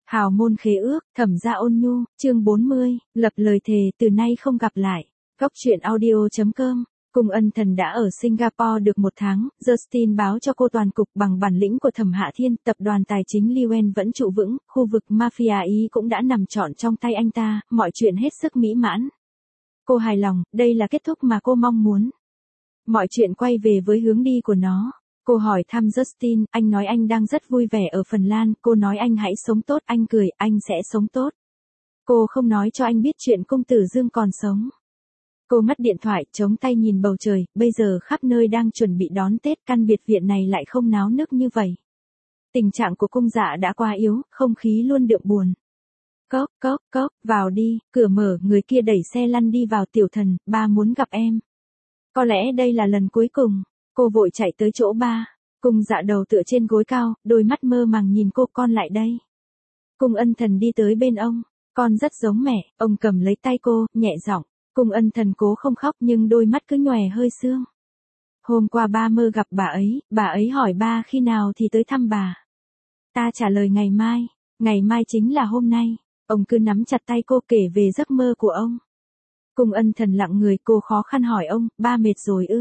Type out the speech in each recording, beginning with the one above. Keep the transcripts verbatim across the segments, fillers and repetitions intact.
Hào môn khế ước, Thẩm Gia Ôn Nhu, chương bốn mươi, lập lời thề từ nay không gặp lại. Góc truyện audio chấm com. Cung Ân Thần đã ở Singapore được một tháng, Justin báo cho cô toàn cục bằng bản lĩnh của Thẩm Hạ Thiên, tập đoàn tài chính Liwen vẫn trụ vững, khu vực mafia Ý cũng đã nằm trọn trong tay anh ta, mọi chuyện hết sức mỹ mãn. Cô hài lòng, đây là kết thúc mà cô mong muốn. Mọi chuyện quay về với hướng đi của nó. Cô hỏi thăm Justin, anh nói anh đang rất vui vẻ ở Phần Lan, cô nói anh hãy sống tốt, anh cười, anh sẽ sống tốt. Cô không nói cho anh biết chuyện công tử Dương còn sống. Cô ngắt điện thoại, chống tay nhìn bầu trời, bây giờ khắp nơi đang chuẩn bị đón Tết, căn biệt viện này lại không náo nức như vậy. Tình trạng của cung dạ đã quá yếu, không khí luôn đượm buồn. Cốc, cốc, cốc, vào đi, cửa mở, người kia đẩy xe lăn đi vào. Tiểu Thần, ba muốn gặp em. Có lẽ đây là lần cuối cùng. Cô vội chạy tới chỗ ba. Cung dạ đầu tựa trên gối cao, đôi mắt mơ màng nhìn cô. Con lại đây. Cung Ân Thần đi tới bên ông. Con rất giống mẹ. Ông cầm lấy tay cô, nhẹ giọng. Cung Ân Thần cố không khóc nhưng đôi mắt cứ nhòe hơi sương. Hôm qua ba mơ gặp bà ấy, bà ấy hỏi ba khi nào thì tới thăm bà. Ta trả lời ngày mai. Ngày mai chính là hôm nay. Ông cứ nắm chặt tay cô kể về giấc mơ của ông. Cung Ân Thần lặng người, cô khó khăn hỏi ông, ba mệt rồi ư?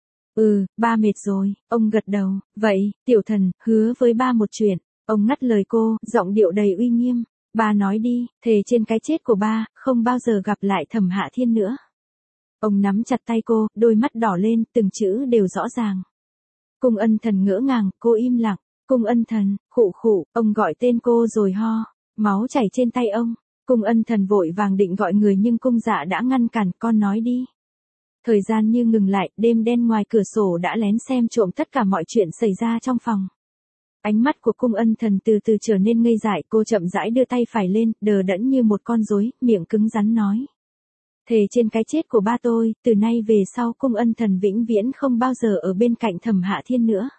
Ừ, ba mệt rồi, ông gật đầu. Vậy, Tiểu Thần, hứa với ba một chuyện. Ông ngắt lời cô, giọng điệu đầy uy nghiêm. Ba nói đi, thề trên cái chết của ba, không bao giờ gặp lại Thẩm Hạ Thiên nữa. Ông nắm chặt tay cô, đôi mắt đỏ lên, từng chữ đều rõ ràng. Cung Ân Thần ngỡ ngàng, cô im lặng. Cung Ân Thần, khụ khụ, ông gọi tên cô rồi ho. Máu chảy trên tay ông. Cung Ân Thần vội vàng định gọi người nhưng cung dạ đã ngăn cản, con nói đi. Thời gian như ngừng lại, đêm đen ngoài cửa sổ đã lén xem trộm tất cả mọi chuyện xảy ra trong phòng. Ánh mắt của Cung Ân Thần từ từ trở nên ngây dại, cô chậm rãi đưa tay phải lên, đờ đẫn như một con rối, miệng cứng rắn nói. Thề trên cái chết của ba tôi, từ nay về sau Cung Ân Thần vĩnh viễn không bao giờ ở bên cạnh Thẩm Hạ Thiên nữa.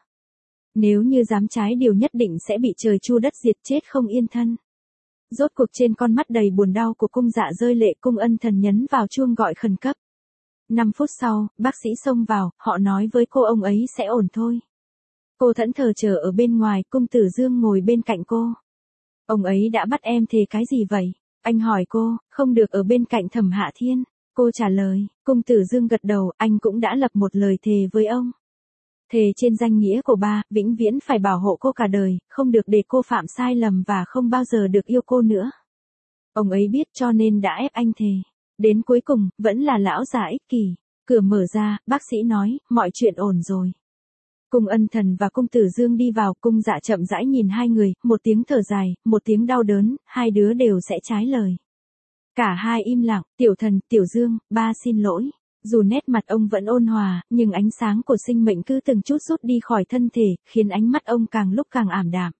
Nếu như dám trái điều nhất định sẽ bị trời chu đất diệt, chết không yên thân. Rốt cuộc trên con mắt đầy buồn đau của cung dạ rơi lệ. Cung Ân Thần nhấn vào chuông gọi khẩn cấp. Năm phút sau, bác sĩ xông vào, họ nói với cô ông ấy sẽ ổn thôi. Cô thẫn thờ chờ ở bên ngoài, cung tử Dương ngồi bên cạnh cô. Ông ấy đã bắt em thề cái gì vậy? Anh hỏi cô, không được ở bên cạnh Thẩm Hạ Thiên. Cô trả lời, cung tử Dương gật đầu, anh cũng đã lập một lời thề với ông. Thề trên danh nghĩa của ba, vĩnh viễn phải bảo hộ cô cả đời, không được để cô phạm sai lầm và không bao giờ được yêu cô nữa. Ông ấy biết cho nên đã ép anh thề. Đến cuối cùng, vẫn là lão già ích kỷ. Cửa mở ra, bác sĩ nói, mọi chuyện ổn rồi. Cung Ân Thần và cung tử Dương đi vào, cung dạ chậm rãi nhìn hai người, một tiếng thở dài, một tiếng đau đớn, hai đứa đều sẽ trái lời. Cả hai im lặng. Tiểu Thần, Tiểu Dương, ba xin lỗi. Dù nét mặt ông vẫn ôn hòa, nhưng ánh sáng của sinh mệnh cứ từng chút rút đi khỏi thân thể, khiến ánh mắt ông càng lúc càng ảm đạm.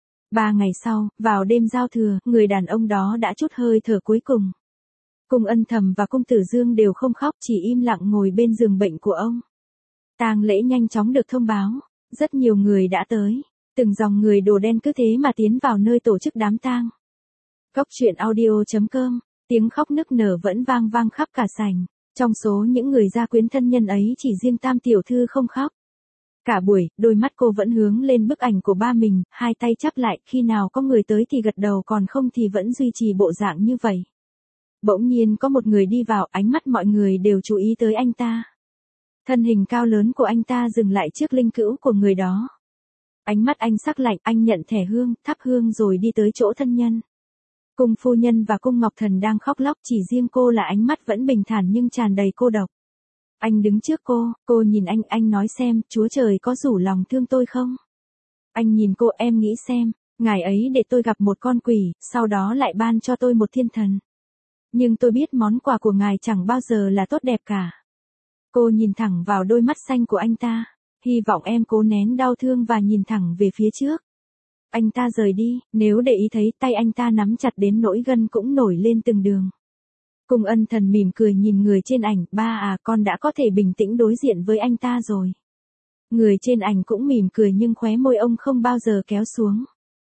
Ba ngày sau, vào đêm giao thừa, người đàn ông đó đã trút hơi thở cuối cùng. Cung Ân Thầm và cung tử Dương đều không khóc, chỉ im lặng ngồi bên giường bệnh của ông. Tang lễ nhanh chóng được thông báo. Rất nhiều người đã tới. Từng dòng người đồ đen cứ thế mà tiến vào nơi tổ chức đám tang. Góc truyện audio chấm com. Tiếng khóc nức nở vẫn vang vang khắp cả sảnh. Trong số những người gia quyến thân nhân ấy chỉ riêng Tam tiểu thư không khóc. Cả buổi, đôi mắt cô vẫn hướng lên bức ảnh của ba mình, hai tay chắp lại, khi nào có người tới thì gật đầu, còn không thì vẫn duy trì bộ dạng như vậy. Bỗng nhiên có một người đi vào, ánh mắt mọi người đều chú ý tới anh ta. Thân hình cao lớn của anh ta dừng lại trước linh cữu của người đó. Ánh mắt anh sắc lạnh, anh nhận thẻ hương, thắp hương rồi đi tới chỗ thân nhân. Cung phu nhân và cung Ngọc Thần đang khóc lóc, chỉ riêng cô là ánh mắt vẫn bình thản nhưng tràn đầy cô độc. Anh đứng trước cô, cô nhìn anh, anh nói xem, Chúa Trời có rủ lòng thương tôi không? Anh nhìn cô, em nghĩ xem, Ngài ấy để tôi gặp một con quỷ, sau đó lại ban cho tôi một thiên thần. Nhưng tôi biết món quà của Ngài chẳng bao giờ là tốt đẹp cả. Cô nhìn thẳng vào đôi mắt xanh của anh ta, hy vọng em cố nén đau thương và nhìn thẳng về phía trước. Anh ta rời đi, nếu để ý thấy tay anh ta nắm chặt đến nỗi gân cũng nổi lên từng đường. Cung Ân Thần mỉm cười nhìn người trên ảnh, ba à, con đã có thể bình tĩnh đối diện với anh ta rồi. Người trên ảnh cũng mỉm cười nhưng khóe môi ông không bao giờ kéo xuống.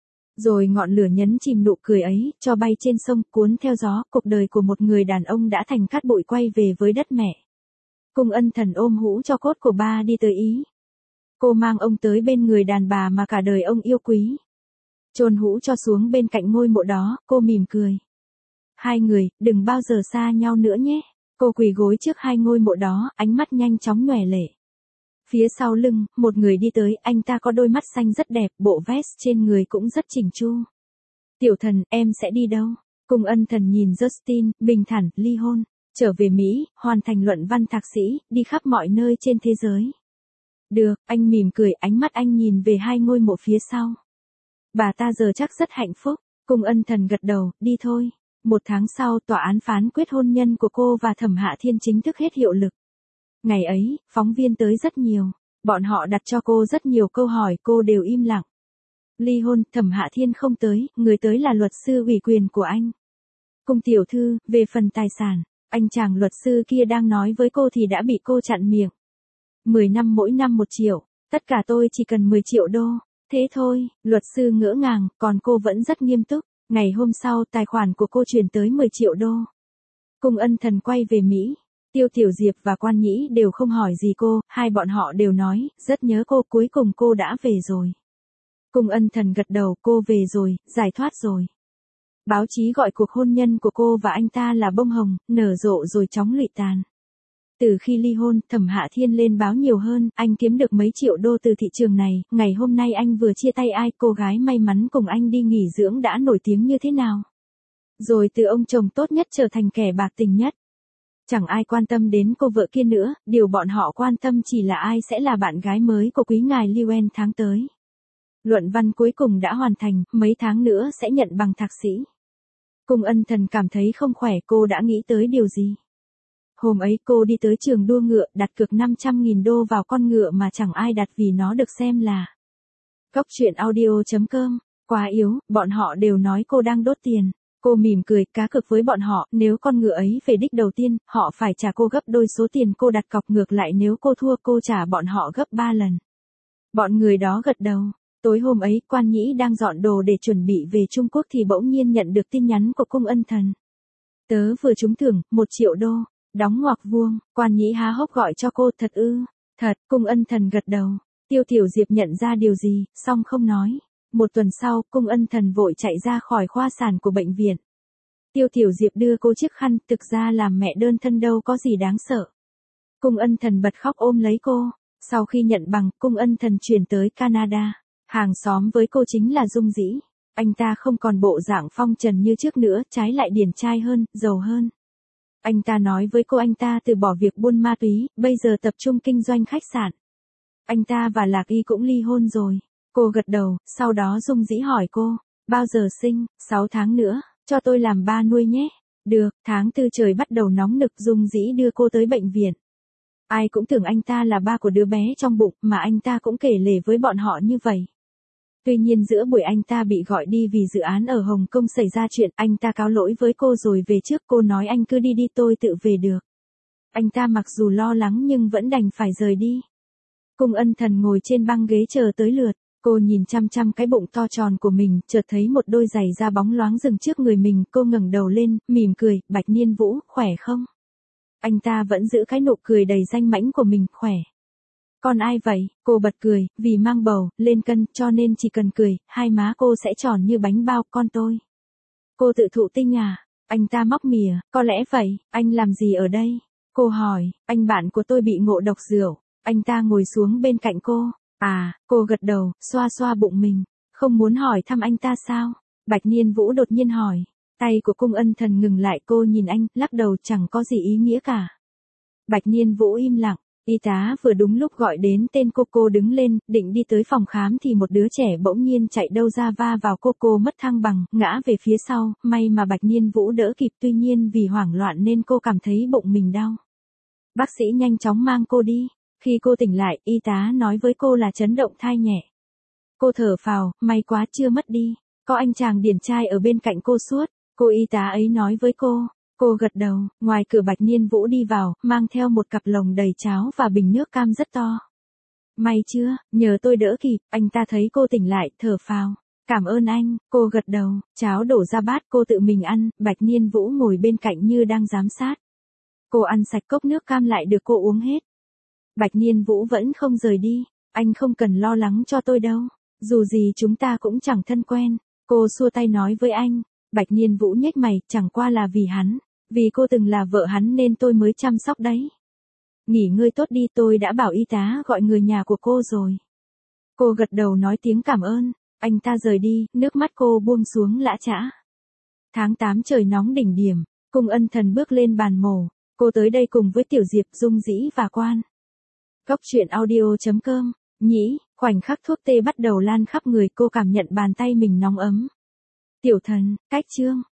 Rồi ngọn lửa nhấn chìm nụ cười ấy, cho bay trên sông, cuốn theo gió, cuộc đời của một người đàn ông đã thành cát bụi quay về với đất mẹ. Cung Ân Thần ôm hũ cho cốt của ba đi tới Ý. Cô mang ông tới bên người đàn bà mà cả đời ông yêu quý. chôn hũ cho xuống bên cạnh ngôi mộ đó, cô mỉm cười. Hai người, đừng bao giờ xa nhau nữa nhé. Cô quỳ gối trước hai ngôi mộ đó, ánh mắt nhanh chóng nhòe lệ. Phía sau lưng, một người đi tới, anh ta có đôi mắt xanh rất đẹp, bộ vest trên người cũng rất chỉnh chu. Tiểu thần, em sẽ đi đâu? Cung Ân Thần nhìn Justin, bình thản, ly hôn, trở về Mỹ, hoàn thành luận văn thạc sĩ, đi khắp mọi nơi trên thế giới. Được, anh mỉm cười, ánh mắt anh nhìn về hai ngôi mộ phía sau. Bà ta giờ chắc rất hạnh phúc. Cung Ân Thần gật đầu, đi thôi. Một tháng sau, tòa án phán quyết hôn nhân của cô và Thẩm Hạ Thiên chính thức hết hiệu lực. Ngày ấy, phóng viên tới rất nhiều. Bọn họ đặt cho cô rất nhiều câu hỏi, cô đều im lặng. Ly hôn, Thẩm Hạ Thiên không tới, người tới là luật sư ủy quyền của anh. Cung tiểu thư, về phần tài sản, anh chàng luật sư kia đang nói với cô thì đã bị cô chặn miệng. Mười năm mỗi năm một triệu, tất cả tôi chỉ cần mười triệu đô. Thế thôi, luật sư ngỡ ngàng, còn cô vẫn rất nghiêm túc. Ngày hôm sau, tài khoản của cô chuyển tới mười triệu đô. Cung Ân Thần quay về Mỹ. Tiêu Tiểu Diệp và Quan Nhĩ đều không hỏi gì cô, hai bọn họ đều nói, rất nhớ cô, cuối cùng cô đã về rồi. Cung Ân Thần gật đầu, cô về rồi, giải thoát rồi. Báo chí gọi cuộc hôn nhân của cô và anh ta là bông hồng, nở rộ rồi chóng lụi tàn. Từ khi ly hôn, Thẩm Hạ Thiên lên báo nhiều hơn, anh kiếm được mấy triệu đô từ thị trường này, ngày hôm nay anh vừa chia tay ai, cô gái may mắn cùng anh đi nghỉ dưỡng đã nổi tiếng như thế nào. Rồi từ ông chồng tốt nhất trở thành kẻ bạc tình nhất. Chẳng ai quan tâm đến cô vợ kia nữa, điều bọn họ quan tâm chỉ là ai sẽ là bạn gái mới của quý ngài Liuen tháng tới. Luận văn cuối cùng đã hoàn thành, mấy tháng nữa sẽ nhận bằng thạc sĩ. Cung Ân Thần cảm thấy không khỏe, cô đã nghĩ tới điều gì. Hôm ấy cô đi tới trường đua ngựa, đặt cược năm trăm nghìn đô vào con ngựa mà chẳng ai đặt vì nó được xem là Cốc truyện audio chấm com. Quá yếu, bọn họ đều nói cô đang đốt tiền. Cô mỉm cười, cá cược với bọn họ, nếu con ngựa ấy về đích đầu tiên, họ phải trả cô gấp đôi số tiền cô đặt cọc, ngược lại nếu cô thua cô trả bọn họ gấp ba lần. Bọn người đó gật đầu. Tối hôm ấy, Quan Nhĩ đang dọn đồ để chuẩn bị về Trung Quốc thì bỗng nhiên nhận được tin nhắn của Cung Ân Thần. Tớ vừa trúng thưởng, một triệu đô. Đóng ngoặc vuông, Quan Nhĩ há hốc gọi cho cô, thật ư? Thật, Cung Ân Thần gật đầu. Tiêu Tiểu Diệp nhận ra điều gì, song không nói. Một tuần sau, Cung Ân Thần vội chạy ra khỏi khoa sản của bệnh viện. Tiêu Tiểu Diệp đưa cô chiếc khăn, thực ra làm mẹ đơn thân đâu có gì đáng sợ. Cung Ân Thần bật khóc ôm lấy cô. Sau khi nhận bằng, Cung Ân Thần chuyển tới Canada. Hàng xóm với cô chính là Dung Dĩ. Anh ta không còn bộ dạng phong trần như trước nữa, trái lại điển trai hơn, giàu hơn. Anh ta nói với cô anh ta từ bỏ việc buôn ma túy, bây giờ tập trung kinh doanh khách sạn. Anh ta và Lạc Y cũng ly hôn rồi. Cô gật đầu, sau đó Dung Dĩ hỏi cô, bao giờ sinh? Sáu tháng nữa, cho tôi làm ba nuôi nhé. Được, tháng tư trời bắt đầu nóng nực, Dung Dĩ đưa cô tới bệnh viện. Ai cũng tưởng anh ta là ba của đứa bé trong bụng, mà anh ta cũng kể lể với bọn họ như vậy. Tuy nhiên giữa buổi anh ta bị gọi đi vì dự án ở Hồng Kông xảy ra chuyện, anh ta cáo lỗi với cô rồi về trước, cô nói anh cứ đi đi tôi tự về được. Anh ta mặc dù lo lắng nhưng vẫn đành phải rời đi. Cung Ân Thần ngồi trên băng ghế chờ tới lượt, cô nhìn chăm chăm cái bụng to tròn của mình, chợt thấy một đôi giày da bóng loáng dừng trước người mình, cô ngẩng đầu lên, mỉm cười, Bạch Niên Vũ, khỏe không? Anh ta vẫn giữ cái nụ cười đầy danh mãnh của mình, khỏe. Con ai vậy? Cô bật cười, vì mang bầu, lên cân, cho nên chỉ cần cười, hai má cô sẽ tròn như bánh bao, con tôi. Cô tự thụ tinh à? Anh ta móc mỉa, có lẽ vậy, anh làm gì ở đây? Cô hỏi, anh bạn của tôi bị ngộ độc rượu. Anh ta ngồi xuống bên cạnh cô. À, cô gật đầu, xoa xoa bụng mình. Không muốn hỏi thăm anh ta sao? Bạch Niên Vũ đột nhiên hỏi. Tay của Cung Ân Thần ngừng lại, cô nhìn anh, lắc đầu, chẳng có gì ý nghĩa cả. Bạch Niên Vũ im lặng. Y tá vừa đúng lúc gọi đến tên cô, cô đứng lên, định đi tới phòng khám thì một đứa trẻ bỗng nhiên chạy đâu ra va vào cô, cô mất thăng bằng, ngã về phía sau, may mà Bạch Niên Vũ đỡ kịp, tuy nhiên vì hoảng loạn nên cô cảm thấy bụng mình đau. Bác sĩ nhanh chóng mang cô đi. Khi cô tỉnh lại, y tá nói với cô là chấn động thai nhẹ. Cô thở phào, may quá chưa mất đi. Có anh chàng điển trai ở bên cạnh cô suốt. Cô y tá ấy nói với cô. Cô gật đầu, ngoài cửa Bạch Niên Vũ đi vào, mang theo một cặp lồng đầy cháo và bình nước cam rất to. May chưa, nhờ tôi đỡ kịp, anh ta thấy cô tỉnh lại, thở phào. Cảm ơn anh, cô gật đầu, cháo đổ ra bát, cô tự mình ăn, Bạch Niên Vũ ngồi bên cạnh như đang giám sát. Cô ăn sạch cốc nước cam lại được cô uống hết. Bạch Niên Vũ vẫn không rời đi, anh không cần lo lắng cho tôi đâu, dù gì chúng ta cũng chẳng thân quen. Cô xua tay nói với anh. Bạch Nhiên Vũ nhếch mày, chẳng qua là vì hắn. Vì cô từng là vợ hắn nên tôi mới chăm sóc đấy. Nghỉ ngơi tốt đi, tôi đã bảo y tá gọi người nhà của cô rồi. Cô gật đầu nói tiếng cảm ơn. Anh ta rời đi, nước mắt cô buông xuống lã chã. Tháng tám trời nóng đỉnh điểm, Cung Ân Thần bước lên bàn mổ. Cô tới đây cùng với Tiểu Diệp, Dung Dĩ và Quan. Góc truyện audio chấm com. Nhĩ, khoảnh khắc thuốc tê bắt đầu lan khắp người, cô cảm nhận bàn tay mình nóng ấm. Tiểu Thần, cách chương.